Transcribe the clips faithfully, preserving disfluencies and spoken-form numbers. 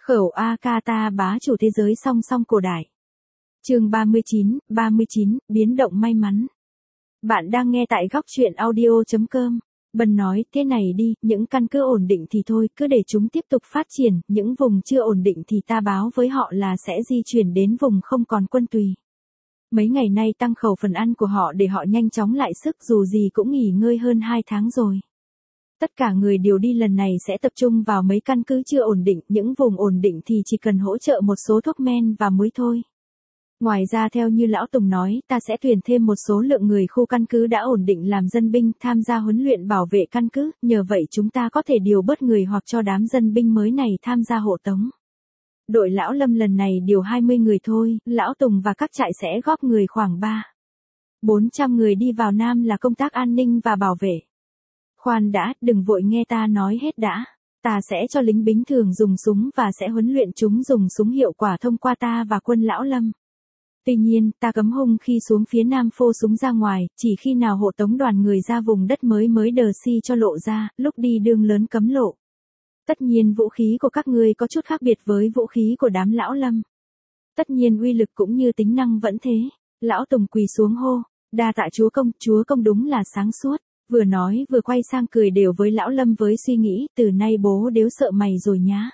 Khẩu Akata bá chủ thế giới song song cổ đại. Chương ba mươi chín, ba mươi chín, biến động may mắn. Bạn đang nghe tại góc truyện audio chấm com. Bần nói, thế này đi, những căn cứ ổn định thì thôi, cứ để chúng tiếp tục phát triển, những vùng chưa ổn định thì ta báo với họ là sẽ di chuyển đến vùng không còn quân tùy. Mấy ngày nay tăng khẩu phần ăn của họ để họ nhanh chóng lại sức, dù gì cũng nghỉ ngơi hơn hai tháng rồi. Tất cả người điều đi lần này sẽ tập trung vào mấy căn cứ chưa ổn định, những vùng ổn định thì chỉ cần hỗ trợ một số thuốc men và muối thôi. Ngoài ra theo như Lão Tùng nói, ta sẽ tuyển thêm một số lượng người khu căn cứ đã ổn định làm dân binh tham gia huấn luyện bảo vệ căn cứ, nhờ vậy chúng ta có thể điều bớt người hoặc cho đám dân binh mới này tham gia hộ tống. Đội Lão Lâm lần này điều hai mươi người thôi, Lão Tùng và các trại sẽ góp người khoảng ba bốn trăm người đi vào Nam là công tác an ninh và bảo vệ. Khoan đã, đừng vội nghe ta nói hết đã. Ta sẽ cho lính bính thường dùng súng và sẽ huấn luyện chúng dùng súng hiệu quả thông qua ta và quân Lão Lâm. Tuy nhiên, ta cấm hung khi xuống phía Nam phô súng ra ngoài, chỉ khi nào hộ tống đoàn người ra vùng đất mới mới đờ si cho lộ ra, lúc đi đường lớn cấm lộ. Tất nhiên vũ khí của các ngươi có chút khác biệt với vũ khí của đám Lão Lâm. Tất nhiên uy lực cũng như tính năng vẫn thế. Lão Tùng quỳ xuống hô, đa tạ chúa công, chúa công đúng là sáng suốt. Vừa nói vừa quay sang cười đều với Lão Lâm với suy nghĩ, từ nay bố đếu sợ mày rồi nhá.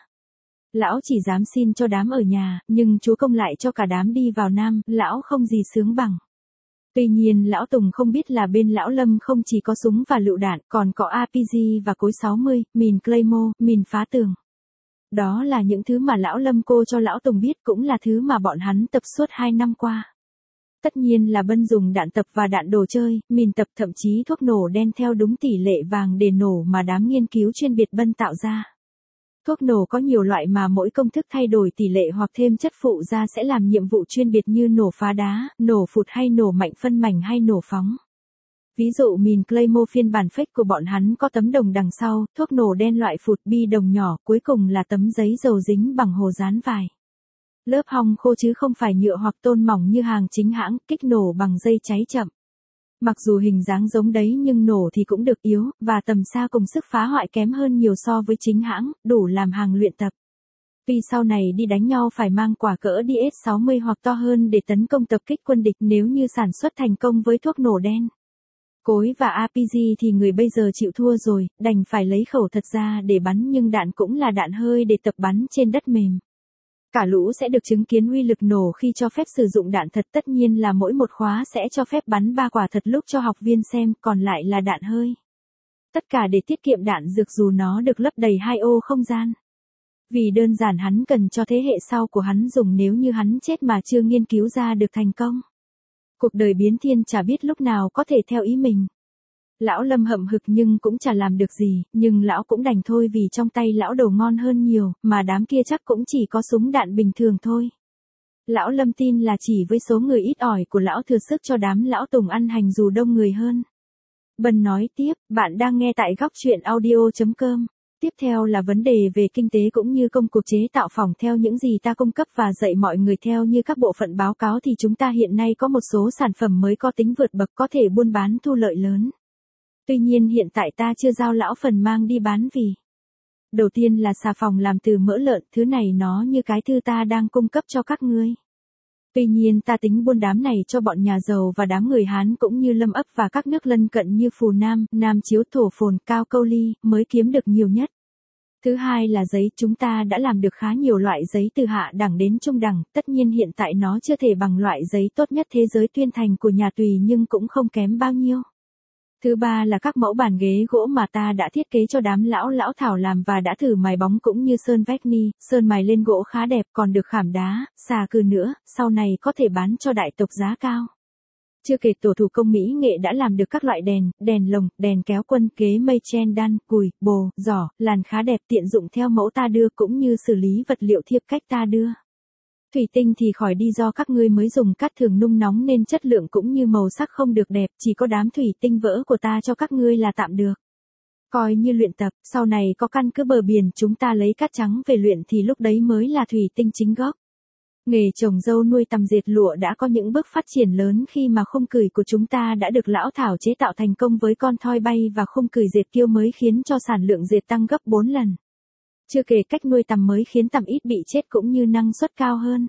Lão chỉ dám xin cho đám ở nhà, nhưng chúa công lại cho cả đám đi vào Nam, lão không gì sướng bằng. Tuy nhiên Lão Tùng không biết là bên Lão Lâm không chỉ có súng và lựu đạn, còn có a pê giê và cối sáu mươi, mìn Claymore, mìn phá tường. Đó là những thứ mà Lão Lâm cô cho Lão Tùng biết, cũng là thứ mà bọn hắn tập suốt hai năm qua. Tất nhiên là Bân dùng đạn tập và đạn đồ chơi, mìn tập thậm chí thuốc nổ đen theo đúng tỷ lệ vàng để nổ mà đám nghiên cứu chuyên biệt Bân tạo ra. Thuốc nổ có nhiều loại mà mỗi công thức thay đổi tỷ lệ hoặc thêm chất phụ ra sẽ làm nhiệm vụ chuyên biệt như nổ phá đá, nổ phụt hay nổ mạnh phân mảnh hay nổ phóng. Ví dụ mìn Claymore phiên bản fake của bọn hắn có tấm đồng đằng sau, thuốc nổ đen loại phụt bi đồng nhỏ, cuối cùng là tấm giấy dầu dính bằng hồ dán vải. Lớp hong khô chứ không phải nhựa hoặc tôn mỏng như hàng chính hãng, kích nổ bằng dây cháy chậm. Mặc dù hình dáng giống đấy nhưng nổ thì cũng được yếu, và tầm xa cùng sức phá hoại kém hơn nhiều so với chính hãng, đủ làm hàng luyện tập. Tuy sau này đi đánh nhau phải mang quả cỡ đê ét sáu mươi hoặc to hơn để tấn công tập kích quân địch nếu như sản xuất thành công với thuốc nổ đen. Cối và a pê giê thì người bây giờ chịu thua rồi, đành phải lấy khẩu thật ra để bắn nhưng đạn cũng là đạn hơi để tập bắn trên đất mềm. Cả lũ sẽ được chứng kiến uy lực nổ khi cho phép sử dụng đạn thật, tất nhiên là mỗi một khóa sẽ cho phép bắn ba quả thật lúc cho học viên xem, còn lại là đạn hơi. Tất cả để tiết kiệm đạn dược dù nó được lấp đầy hai ô không gian. Vì đơn giản hắn cần cho thế hệ sau của hắn dùng nếu như hắn chết mà chưa nghiên cứu ra được thành công. Cuộc đời biến thiên chả biết lúc nào có thể theo ý mình. Lão Lâm hậm hực nhưng cũng chả làm được gì, nhưng lão cũng đành thôi vì trong tay lão đồ ngon hơn nhiều, mà đám kia chắc cũng chỉ có súng đạn bình thường thôi. Lão Lâm tin là chỉ với số người ít ỏi của lão thừa sức cho đám Lão Tùng ăn hành dù đông người hơn. Bân nói tiếp, bạn đang nghe tại góc truyện audio chấm com. Tiếp theo là vấn đề về kinh tế cũng như công cuộc chế tạo phòng theo những gì ta cung cấp và dạy mọi người theo như các bộ phận báo cáo thì chúng ta hiện nay có một số sản phẩm mới có tính vượt bậc có thể buôn bán thu lợi lớn. Tuy nhiên hiện tại ta chưa giao lão phần mang đi bán vì. Đầu tiên là xà phòng làm từ mỡ lợn, thứ này nó như cái thư ta đang cung cấp cho các ngươi. Tuy nhiên ta tính buôn đám này cho bọn nhà giàu và đám người Hán cũng như Lâm ấp và các nước lân cận như Phù Nam, Nam Chiếu Thổ Phồn, Cao Câu Ly, mới kiếm được nhiều nhất. Thứ hai là giấy, chúng ta đã làm được khá nhiều loại giấy từ hạ đẳng đến trung đẳng, tất nhiên hiện tại nó chưa thể bằng loại giấy tốt nhất thế giới tuyên thành của nhà Tùy nhưng cũng không kém bao nhiêu. Thứ ba là các mẫu bàn ghế gỗ mà ta đã thiết kế cho đám lão lão thảo làm và đã thử mài bóng cũng như sơn vách ni, sơn mài lên gỗ khá đẹp còn được khảm đá, xà cừ nữa, sau này có thể bán cho đại tộc giá cao. Chưa kể tổ thủ công mỹ nghệ đã làm được các loại đèn, đèn lồng, đèn kéo quân, ghế mây chen đan, cùi, bồ, giỏ, làn khá đẹp tiện dụng theo mẫu ta đưa cũng như xử lý vật liệu thiệp cách ta đưa. Thủy tinh thì khỏi đi do các ngươi mới dùng cát thường nung nóng nên chất lượng cũng như màu sắc không được đẹp, chỉ có đám thủy tinh vỡ của ta cho các ngươi là tạm được. Coi như luyện tập, sau này có căn cứ bờ biển chúng ta lấy cát trắng về luyện thì lúc đấy mới là thủy tinh chính gốc. Nghề trồng dâu nuôi tằm dệt lụa đã có những bước phát triển lớn khi mà khung cửi của chúng ta đã được lão thảo chế tạo thành công với con thoi bay và khung cửi dệt kiêu mới khiến cho sản lượng dệt tăng gấp bốn lần. Chưa kể cách nuôi tằm mới khiến tằm ít bị chết cũng như năng suất cao hơn.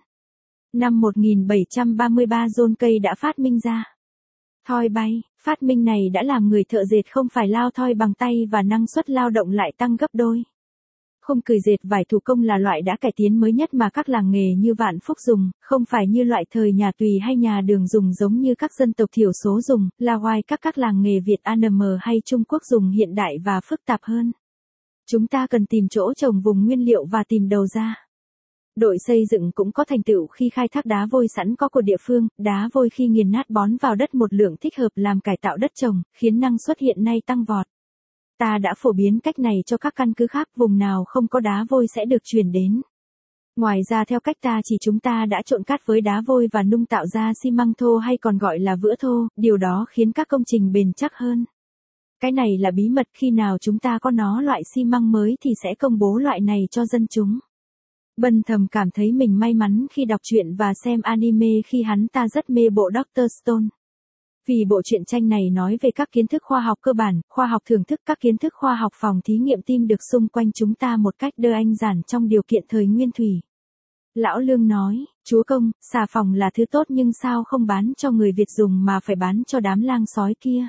Năm một nghìn bảy trăm ba mươi ba John Kay đã phát minh ra thoi bay. Phát minh này đã làm người thợ dệt không phải lao thoi bằng tay và năng suất lao động lại tăng gấp đôi. Khung cừi dệt vải thủ công là loại đã cải tiến mới nhất mà các làng nghề như Vạn Phúc dùng, không phải như loại thời nhà Tùy hay nhà Đường dùng giống như các dân tộc thiểu số dùng, là ngoài các các làng nghề Việt a en em hay Trung Quốc dùng hiện đại và phức tạp hơn. Chúng ta cần tìm chỗ trồng vùng nguyên liệu và tìm đầu ra. Đội xây dựng cũng có thành tựu khi khai thác đá vôi sẵn có của địa phương, đá vôi khi nghiền nát bón vào đất một lượng thích hợp làm cải tạo đất trồng, khiến năng suất hiện nay tăng vọt. Ta đã phổ biến cách này cho các căn cứ khác, vùng nào không có đá vôi sẽ được chuyển đến. Ngoài ra theo cách ta chỉ chúng ta đã trộn cát với đá vôi và nung tạo ra xi măng thô hay còn gọi là vữa thô, điều đó khiến các công trình bền chắc hơn. Cái này là bí mật, khi nào chúng ta có nó loại xi măng mới thì sẽ công bố loại này cho dân chúng. Bân thầm cảm thấy mình may mắn khi đọc truyện và xem anime khi hắn ta rất mê bộ Doctor Stone. Vì bộ truyện tranh này nói về các kiến thức khoa học cơ bản, khoa học thưởng thức các kiến thức khoa học phòng thí nghiệm tim được xung quanh chúng ta một cách đơn giản trong điều kiện thời nguyên thủy. Lão Lương nói, chúa công, xà phòng là thứ tốt nhưng sao không bán cho người Việt dùng mà phải bán cho đám lang sói kia.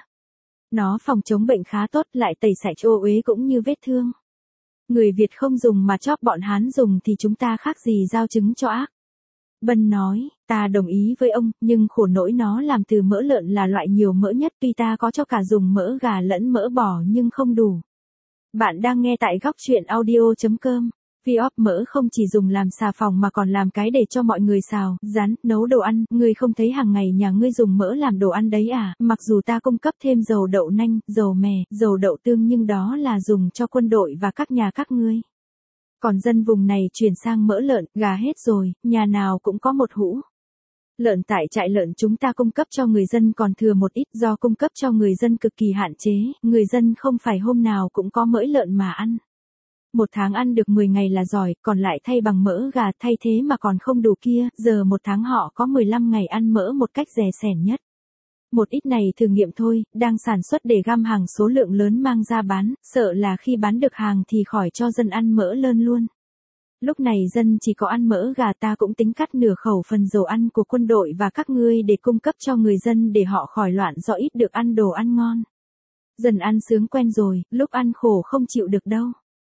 Nó phòng chống bệnh khá tốt lại tẩy sạch ô uế cũng như vết thương. Người Việt không dùng mà chóp bọn Hán dùng thì chúng ta khác gì giao trứng cho ác. Bân nói, ta đồng ý với ông, nhưng khổ nỗi nó làm từ mỡ lợn là loại nhiều mỡ nhất, tuy ta có cho cả dùng mỡ gà lẫn mỡ bò nhưng không đủ. Bạn đang nghe tại góc truyện audio chấm com. Viop mỡ không chỉ dùng làm xà phòng mà còn làm cái để cho mọi người xào, rán, nấu đồ ăn, ngươi không thấy hàng ngày nhà ngươi dùng mỡ làm đồ ăn đấy à, mặc dù ta cung cấp thêm dầu đậu nành, dầu mè, dầu đậu tương nhưng đó là dùng cho quân đội và các nhà các ngươi. Còn dân vùng này chuyển sang mỡ lợn, gà hết rồi, nhà nào cũng có một hũ. Lợn tại trại lợn chúng ta cung cấp cho người dân còn thừa một ít, do cung cấp cho người dân cực kỳ hạn chế, người dân không phải hôm nào cũng có mỡ lợn mà ăn. Một tháng ăn được mười ngày là giỏi, còn lại thay bằng mỡ gà, thay thế mà còn không đủ kia, giờ một tháng họ có mười lăm ngày ăn mỡ một cách rẻ sẻn nhất. Một ít này thử nghiệm thôi, đang sản xuất để găm hàng số lượng lớn mang ra bán, sợ là khi bán được hàng thì khỏi cho dân ăn mỡ lợn luôn. Lúc này dân chỉ có ăn mỡ gà, ta cũng tính cắt nửa khẩu phần dầu ăn của quân đội và các ngươi để cung cấp cho người dân để họ khỏi loạn do ít được ăn đồ ăn ngon. Dần ăn sướng quen rồi, lúc ăn khổ không chịu được đâu.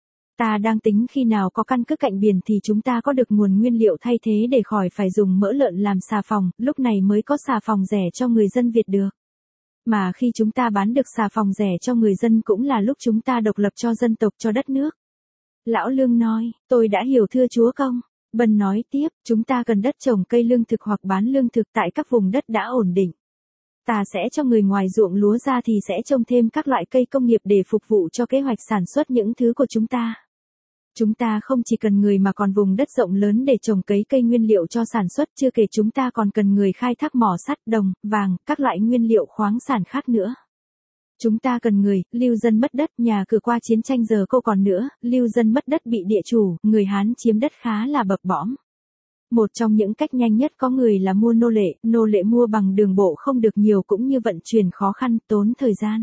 Ta đang tính khi nào có căn cứ cạnh biển thì chúng ta có được nguồn nguyên liệu thay thế để khỏi phải dùng mỡ lợn làm xà phòng, lúc này mới có xà phòng rẻ cho người dân Việt được. Mà khi chúng ta bán được xà phòng rẻ cho người dân cũng là lúc chúng ta độc lập cho dân tộc, cho đất nước. Lão Lương nói, tôi đã hiểu thưa chúa công. Bân nói tiếp, chúng ta cần đất trồng cây lương thực hoặc bán lương thực tại các vùng đất đã ổn định. Ta sẽ cho người ngoài ruộng lúa ra thì sẽ trồng thêm các loại cây công nghiệp để phục vụ cho kế hoạch sản xuất những thứ của chúng ta. Chúng ta không chỉ cần người mà còn vùng đất rộng lớn để trồng cấy cây nguyên liệu cho sản xuất, chưa kể chúng ta còn cần người khai thác mỏ sắt, đồng, vàng, các loại nguyên liệu khoáng sản khác nữa. Chúng ta cần người, lưu dân mất đất, nhà cửa qua chiến tranh giờ cô còn nữa, lưu dân mất đất bị địa chủ, người Hán chiếm đất khá là bập bõm. Một trong những cách nhanh nhất có người là mua nô lệ, nô lệ mua bằng đường bộ không được nhiều cũng như vận chuyển khó khăn, tốn thời gian.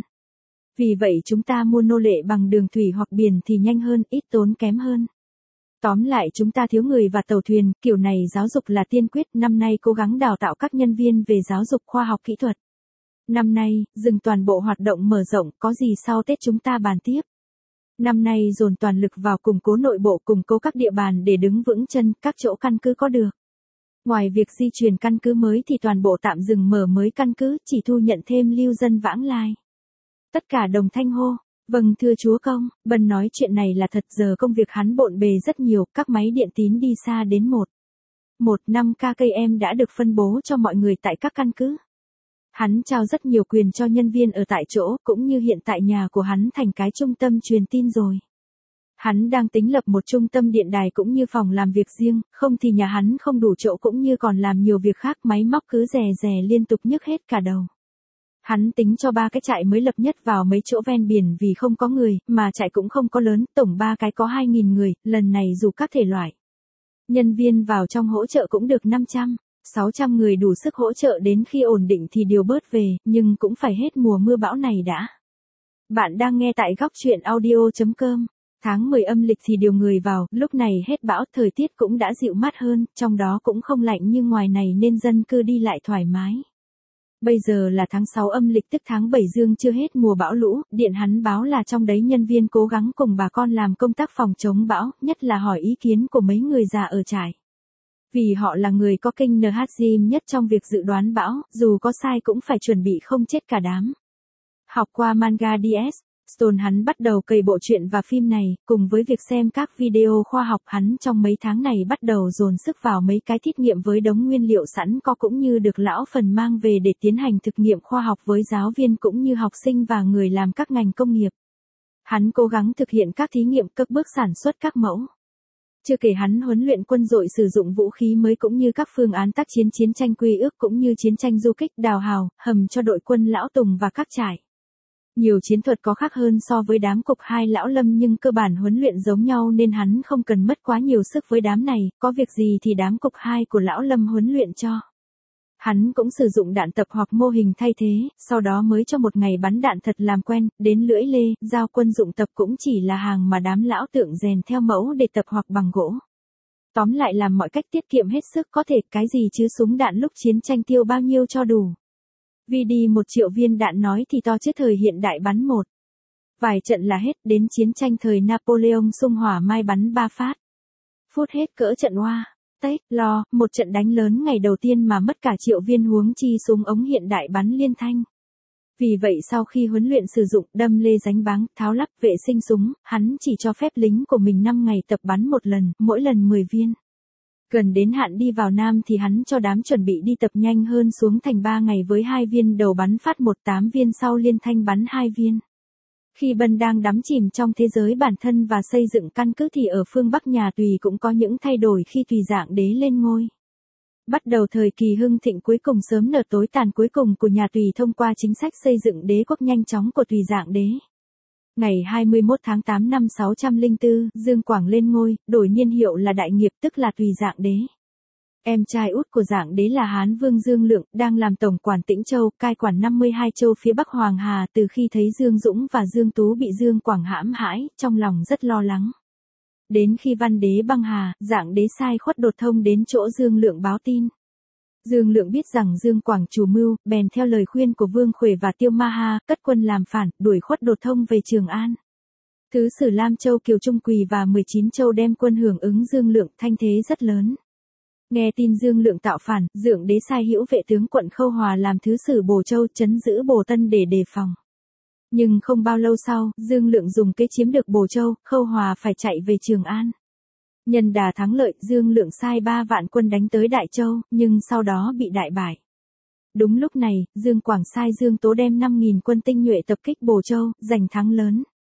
Vì vậy chúng ta mua nô lệ bằng đường thủy hoặc biển thì nhanh hơn, ít tốn kém hơn. Tóm lại chúng ta thiếu người và tàu thuyền, kiểu này giáo dục là tiên quyết, năm nay cố gắng đào tạo các nhân viên về giáo dục khoa học kỹ thuật. Năm nay, dừng toàn bộ hoạt động mở rộng, có gì sau Tết chúng ta bàn tiếp. Năm nay dồn toàn lực vào củng cố nội bộ, củng cố các địa bàn để đứng vững chân, các chỗ căn cứ có được. Ngoài việc di chuyển căn cứ mới thì toàn bộ tạm dừng mở mới căn cứ, chỉ thu nhận thêm lưu dân vãng lai. Tất cả đồng thanh hô, vâng thưa chúa công. Bân nói chuyện này là thật, giờ công việc hắn bộn bề rất nhiều, các máy điện tín đi xa đến một. Một năm ca cây em đã được phân bố cho mọi người tại các căn cứ. Hắn trao rất nhiều quyền cho nhân viên ở tại chỗ, cũng như hiện tại nhà của hắn thành cái trung tâm truyền tin rồi. Hắn đang tính lập một trung tâm điện đài cũng như phòng làm việc riêng, không thì nhà hắn không đủ chỗ cũng như còn làm nhiều việc khác, máy móc cứ rè rè liên tục nhức hết cả đầu. Hắn tính cho ba cái trại mới lập nhất vào mấy chỗ ven biển vì không có người, mà trại cũng không có lớn, tổng ba cái có hai nghìn người, lần này dù các thể loại nhân viên vào trong hỗ trợ cũng được năm trăm, sáu trăm người đủ sức hỗ trợ đến khi ổn định thì điều bớt về, nhưng cũng phải hết mùa mưa bão này đã. Bạn đang nghe tại góc truyện audio chấm com. Tháng mười âm lịch thì điều người vào, lúc này hết bão, thời tiết cũng đã dịu mát hơn, trong đó cũng không lạnh như ngoài này nên dân cư đi lại thoải mái. Bây giờ là tháng sáu âm lịch tức tháng bảy dương chưa hết mùa bão lũ, điện hắn báo là trong đấy nhân viên cố gắng cùng bà con làm công tác phòng chống bão, nhất là hỏi ý kiến của mấy người già ở trại. Vì họ là người có kinh en hát giê nhất trong việc dự đoán bão, dù có sai cũng phải chuẩn bị không chết cả đám. Học qua manga đê ét, Stone hắn bắt đầu cày bộ truyện và phim này, cùng với việc xem các video khoa học hắn trong mấy tháng này bắt đầu dồn sức vào mấy cái thí nghiệm với đống nguyên liệu sẵn có cũng như được lão phần mang về để tiến hành thực nghiệm khoa học với giáo viên cũng như học sinh và người làm các ngành công nghiệp. Hắn cố gắng thực hiện các thí nghiệm các bước sản xuất các mẫu. Chưa kể hắn huấn luyện quân đội sử dụng vũ khí mới cũng như các phương án tác chiến chiến tranh quy ước cũng như chiến tranh du kích đào hào, hầm cho đội quân lão Tùng và các trại. Nhiều chiến thuật có khác hơn so với đám cục hai lão Lâm nhưng cơ bản huấn luyện giống nhau nên hắn không cần mất quá nhiều sức với đám này, có việc gì thì đám cục hai của lão Lâm huấn luyện cho. Hắn cũng sử dụng đạn tập hoặc mô hình thay thế, sau đó mới cho một ngày bắn đạn thật làm quen, đến lưỡi lê, dao quân dụng tập cũng chỉ là hàng mà đám lão tượng rèn theo mẫu để tập hoặc bằng gỗ. Tóm lại làm mọi cách tiết kiệm hết sức có thể, cái gì chứ súng đạn lúc chiến tranh tiêu bao nhiêu cho đủ. Vì đi một triệu viên đạn nói thì to chứ thời hiện đại bắn một vài trận là hết, đến chiến tranh thời Napoleon xung hỏa mai bắn ba phát. Phút hết cỡ trận oa, tết, lo, một trận đánh lớn ngày đầu tiên mà mất cả triệu viên huống chi súng ống hiện đại bắn liên thanh. Vì vậy sau khi huấn luyện sử dụng đâm lê ránh báng, tháo lắp, vệ sinh súng, hắn chỉ cho phép lính của mình năm ngày tập bắn một lần, mỗi lần mười viên. Gần đến hạn đi vào Nam thì hắn cho đám chuẩn bị đi tập nhanh hơn xuống thành ba ngày với hai viên đầu bắn phát một tám viên sau liên thanh bắn hai viên. Khi Bân đang đắm chìm trong thế giới bản thân và xây dựng căn cứ thì ở phương Bắc nhà Tùy cũng có những thay đổi khi Tùy Dạng Đế lên ngôi. Bắt đầu thời kỳ hưng thịnh cuối cùng sớm nở tối tàn cuối cùng của nhà Tùy thông qua chính sách xây dựng đế quốc nhanh chóng của Tùy Dạng Đế. Ngày hai mươi mốt tháng tám năm sáu trăm lẻ bốn, Dương Quảng lên ngôi, đổi niên hiệu là Đại Nghiệp tức là Tùy Dạng Đế. Em trai út của Dạng Đế là Hán Vương Dương Lượng, đang làm tổng quản Tĩnh Châu, cai quản năm mươi hai châu phía Bắc Hoàng Hà. Từ khi thấy Dương Dũng và Dương Tú bị Dương Quảng hãm hãi, trong lòng rất lo lắng. Đến khi Văn Đế băng hà, Dạng Đế sai Khuất Đột Thông đến chỗ Dương Lượng báo tin. Dương Lượng biết rằng Dương Quảng chủ mưu, bèn theo lời khuyên của Vương Khuể và Tiêu Ma Ha, cất quân làm phản, đuổi Khuất Đột Thông về Trường An. Thứ sử Lam Châu Kiều Trung Quỳ và mười chín châu đem quân hưởng ứng Dương Lượng, thanh thế rất lớn. Nghe tin Dương Lượng tạo phản, Dượng Đế sai hữu vệ tướng quận Khâu Hòa làm thứ sử Bồ Châu trấn giữ Bồ Tân để đề phòng. Nhưng không bao lâu sau, Dương Lượng dùng kế chiếm được Bồ Châu, Khâu Hòa phải chạy về Trường An. Nhân đà thắng lợi, Dương Lượng sai ba vạn quân đánh tới Đại Châu, nhưng sau đó bị đại bại. Đúng lúc này, Dương Quảng sai Dương Tố đem năm nghìn quân tinh nhuệ tập kích Bồ Châu, giành thắng lớn.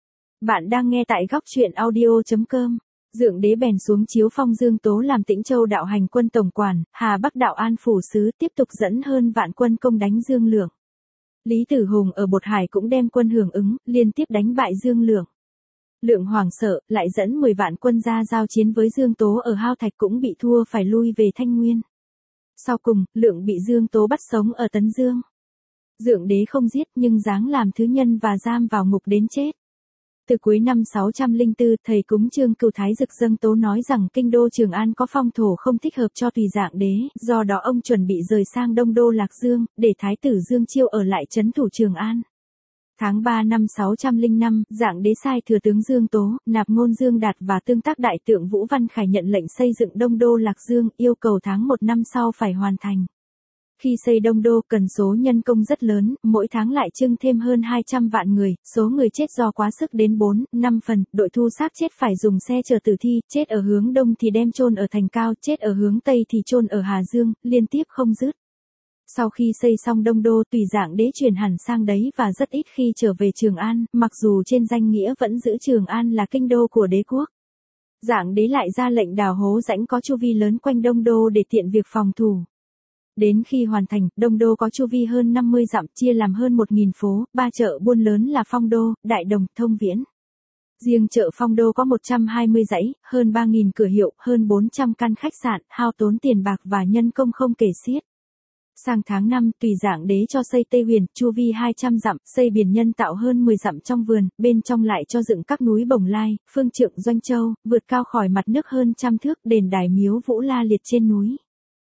Bạn đang nghe tại góc truyện audio chấm com. Dượng Đế bèn xuống chiếu phong Dương Tố làm Tĩnh Châu đạo hành quân tổng quản, Hà Bắc đạo an phủ sứ, tiếp tục dẫn hơn vạn quân công đánh Dương Lượng. Lý Tử Hùng ở Bột Hải cũng đem quân hưởng ứng, liên tiếp đánh bại Dương Lượng. Lượng hoảng sợ, lại dẫn mười vạn quân ra giao chiến với Dương Tố ở Hao Thạch cũng bị thua phải lui về Thanh Nguyên. Sau cùng, Lượng bị Dương Tố bắt sống ở Tấn Dương. Dượng Đế không giết nhưng giáng làm thứ nhân và giam vào ngục đến chết. Từ cuối năm sáu trăm lẻ bốn, thầy cúng Trương Cửu Thái Dực dâng tố nói rằng kinh đô Trường An có phong thổ không thích hợp cho Tùy Dạng Đế, do đó ông chuẩn bị rời sang Đông đô Lạc Dương, để Thái tử Dương Chiêu ở lại trấn thủ Trường An. Tháng ba năm sáu trăm lẻ năm, Dạng Đế sai thừa tướng Dương Tố, nạp ngôn Dương Đạt và tương tác đại tượng Vũ Văn Khải nhận lệnh xây dựng Đông đô Lạc Dương, yêu cầu tháng một năm sau phải hoàn thành. Khi xây Đông đô cần số nhân công rất lớn, mỗi tháng lại trưng thêm hơn hai trăm vạn người, số người chết do quá sức đến bốn, năm phần, đội thu xác chết phải dùng xe chở tử thi, chết ở hướng đông thì đem chôn ở Thành Cao, chết ở hướng tây thì chôn ở Hà Dương, liên tiếp không dứt. Sau khi xây xong Đông đô, Tùy Dạng Đế chuyển hẳn sang đấy và rất ít khi trở về Trường An, mặc dù trên danh nghĩa vẫn giữ Trường An là kinh đô của đế quốc. Dạng Đế lại ra lệnh đào hố rãnh có chu vi lớn quanh Đông đô để tiện việc phòng thủ. Đến khi hoàn thành, Đông đô có chu vi hơn năm mươi dặm, chia làm hơn một nghìn phố, ba chợ buôn lớn là Phong đô, Đại đồng, Thông viễn. Riêng chợ Phong đô có một trăm hai mươi dãy, hơn ba nghìn cửa hiệu, hơn bốn trăm căn khách sạn, hao tốn tiền bạc và nhân công không kể xiết. Sang tháng năm, tùy Dạng Đế cho xây Tây Huyền, chu vi hai trăm dặm, xây biển nhân tạo hơn mười dặm trong vườn, bên trong lại cho dựng các núi Bồng Lai, Phương Trượng, Doanh Châu, vượt cao khỏi mặt nước hơn trăm thước, đền đài miếu vũ la liệt trên núi.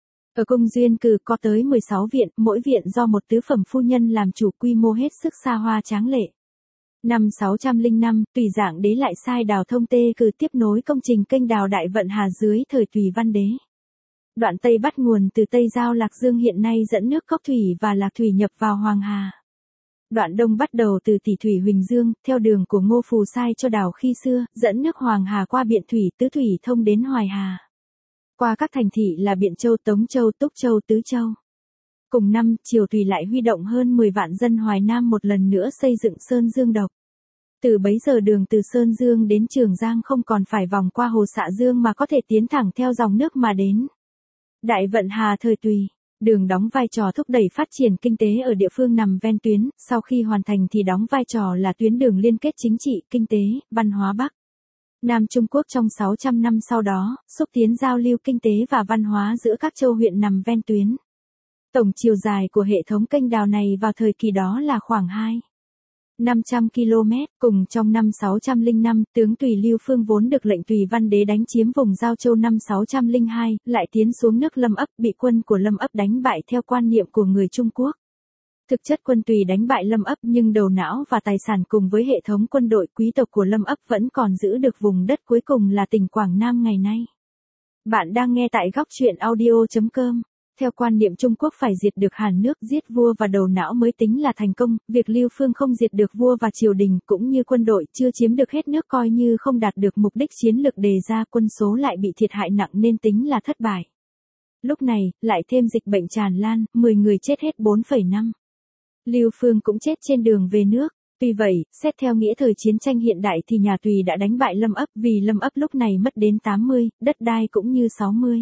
Ở cung Duyên Cừ có tới mười sáu viện, mỗi viện do một tứ phẩm phu nhân làm chủ, quy mô hết sức xa hoa tráng lệ. Năm sáu trăm lẻ năm, tùy Dạng Đế lại sai đào thông Tê Cừ tiếp nối công trình kênh đào Đại Vận Hà dưới thời Tùy Văn Đế. Đoạn Tây bắt nguồn từ Tây Giao Lạc Dương hiện nay dẫn nước Cốc Thủy và Lạc Thủy nhập vào Hoàng Hà. Đoạn Đông bắt đầu từ Tỷ Thủy Huỳnh Dương, theo đường của Ngô Phù sai cho đào khi xưa, dẫn nước Hoàng Hà qua Biện Thủy, Tứ Thủy thông đến Hoài Hà. Qua các thành thị là Biện Châu, Tống Châu, Túc Châu, Tứ Châu. Cùng năm, triều Tùy lại huy động hơn mười vạn dân Hoài Nam một lần nữa xây dựng Sơn Dương độc. Từ bấy giờ đường từ Sơn Dương đến Trường Giang không còn phải vòng qua Hồ Xạ Dương mà có thể tiến thẳng theo dòng nước mà đến. Đại Vận Hà thời Tùy, đường đóng vai trò thúc đẩy phát triển kinh tế ở địa phương nằm ven tuyến, sau khi hoàn thành thì đóng vai trò là tuyến đường liên kết chính trị, kinh tế, văn hóa Bắc Nam Trung Quốc trong sáu trăm năm sau đó, xúc tiến giao lưu kinh tế và văn hóa giữa các châu huyện nằm ven tuyến. Tổng chiều dài của hệ thống kênh đào này vào thời kỳ đó là khoảng hai nghìn năm trăm ki lô mét, cùng trong năm sáu trăm lẻ năm, tướng Tùy Lưu Phương vốn được lệnh Tùy Văn Đế đánh chiếm vùng Giao Châu năm sáu trăm lẻ hai, lại tiến xuống nước Lâm Ấp, bị quân của Lâm Ấp đánh bại theo quan niệm của người Trung Quốc. Thực chất quân Tùy đánh bại Lâm Ấp nhưng đầu não và tài sản cùng với hệ thống quân đội quý tộc của Lâm Ấp vẫn còn giữ được vùng đất cuối cùng là tỉnh Quảng Nam ngày nay. Bạn đang nghe tại góc truyện audio chấm com. Theo quan niệm Trung Quốc phải diệt được Hàn nước, giết vua và đầu não mới tính là thành công, việc Lưu Phương không diệt được vua và triều đình cũng như quân đội chưa chiếm được hết nước coi như không đạt được mục đích chiến lược đề ra, quân số lại bị thiệt hại nặng nên tính là thất bại. Lúc này, lại thêm dịch bệnh tràn lan, mười người chết hết bốn phẩy năm. Lưu Phương cũng chết trên đường về nước. Tuy vậy, xét theo nghĩa thời chiến tranh hiện đại thì nhà Tùy đã đánh bại Lâm Ấp vì Lâm Ấp lúc này mất đến tám mươi, đất đai cũng như sáu mươi.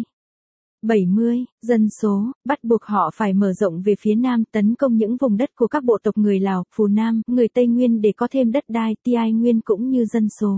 bảy mươi, dân số, bắt buộc họ phải mở rộng về phía Nam tấn công những vùng đất của các bộ tộc người Lào, Phù Nam, người Tây Nguyên để có thêm đất đai, Ti Nguyên cũng như dân số.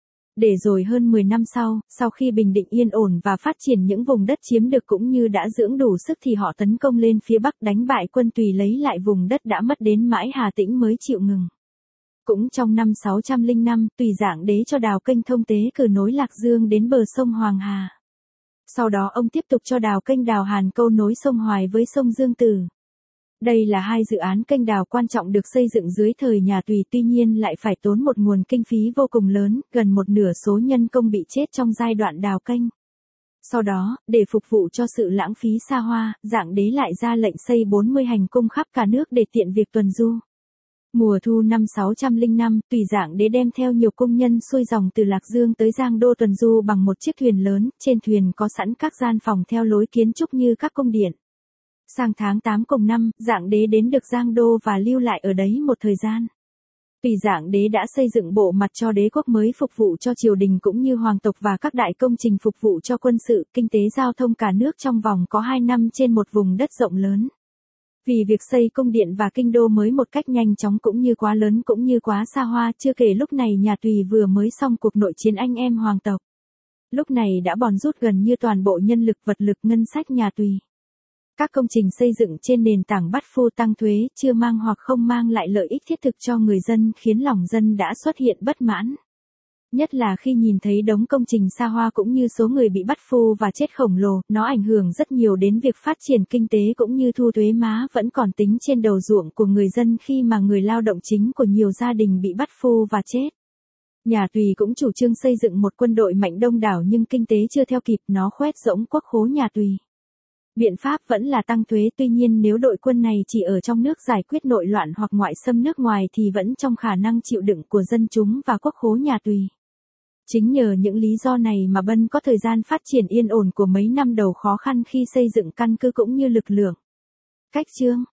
Để rồi hơn mười năm sau, sau khi bình định yên ổn và phát triển những vùng đất chiếm được cũng như đã dưỡng đủ sức thì họ tấn công lên phía Bắc đánh bại quân Tùy lấy lại vùng đất đã mất đến mãi Hà Tĩnh mới chịu ngừng. Cũng trong năm sáu trăm lẻ năm, Tùy Dạng Đế cho đào kênh thông Tế Cừ nối Lạc Dương đến bờ sông Hoàng Hà. Sau đó ông tiếp tục cho đào kênh đào Hàn Câu nối sông Hoài với sông Dương Tử. Đây là hai dự án kênh đào quan trọng được xây dựng dưới thời nhà Tùy, tuy nhiên lại phải tốn một nguồn kinh phí vô cùng lớn, gần một nửa số nhân công bị chết trong giai đoạn đào kênh. Sau đó, để phục vụ cho sự lãng phí xa hoa, Dạng Đế lại ra lệnh xây bốn mươi hành cung khắp cả nước để tiện việc tuần du. Mùa thu năm sáu trăm lẻ năm, Tùy Dạng Đế đem theo nhiều công nhân xuôi dòng từ Lạc Dương tới Giang Đô tuần du bằng một chiếc thuyền lớn, trên thuyền có sẵn các gian phòng theo lối kiến trúc như các cung điện. Sang tháng tám cùng năm, Dạng Đế đến được Giang Đô và lưu lại ở đấy một thời gian. Tùy Dạng Đế đã xây dựng bộ mặt cho đế quốc mới phục vụ cho triều đình cũng như hoàng tộc và các đại công trình phục vụ cho quân sự, kinh tế giao thông cả nước trong vòng có hai năm trên một vùng đất rộng lớn. Vì việc xây cung điện và kinh đô mới một cách nhanh chóng cũng như quá lớn cũng như quá xa hoa, chưa kể lúc này nhà Tùy vừa mới xong cuộc nội chiến anh em hoàng tộc. Lúc này đã bòn rút gần như toàn bộ nhân lực vật lực ngân sách nhà Tùy. Các công trình xây dựng trên nền tảng bắt phu tăng thuế chưa mang hoặc không mang lại lợi ích thiết thực cho người dân khiến lòng dân đã xuất hiện bất mãn. Nhất là khi nhìn thấy đống công trình xa hoa cũng như số người bị bắt phu và chết khổng lồ, nó ảnh hưởng rất nhiều đến việc phát triển kinh tế cũng như thu thuế má vẫn còn tính trên đầu ruộng của người dân khi mà người lao động chính của nhiều gia đình bị bắt phu và chết. Nhà Tùy cũng chủ trương xây dựng một quân đội mạnh đông đảo nhưng kinh tế chưa theo kịp, nó khoét rỗng quốc khố nhà Tùy. Biện pháp vẫn là tăng thuế, tuy nhiên nếu đội quân này chỉ ở trong nước giải quyết nội loạn hoặc ngoại xâm nước ngoài thì vẫn trong khả năng chịu đựng của dân chúng và quốc khố nhà Tùy. Chính nhờ những lý do này mà Bân có thời gian phát triển yên ổn của mấy năm đầu khó khăn khi xây dựng căn cứ cũng như lực lượng. Cách chương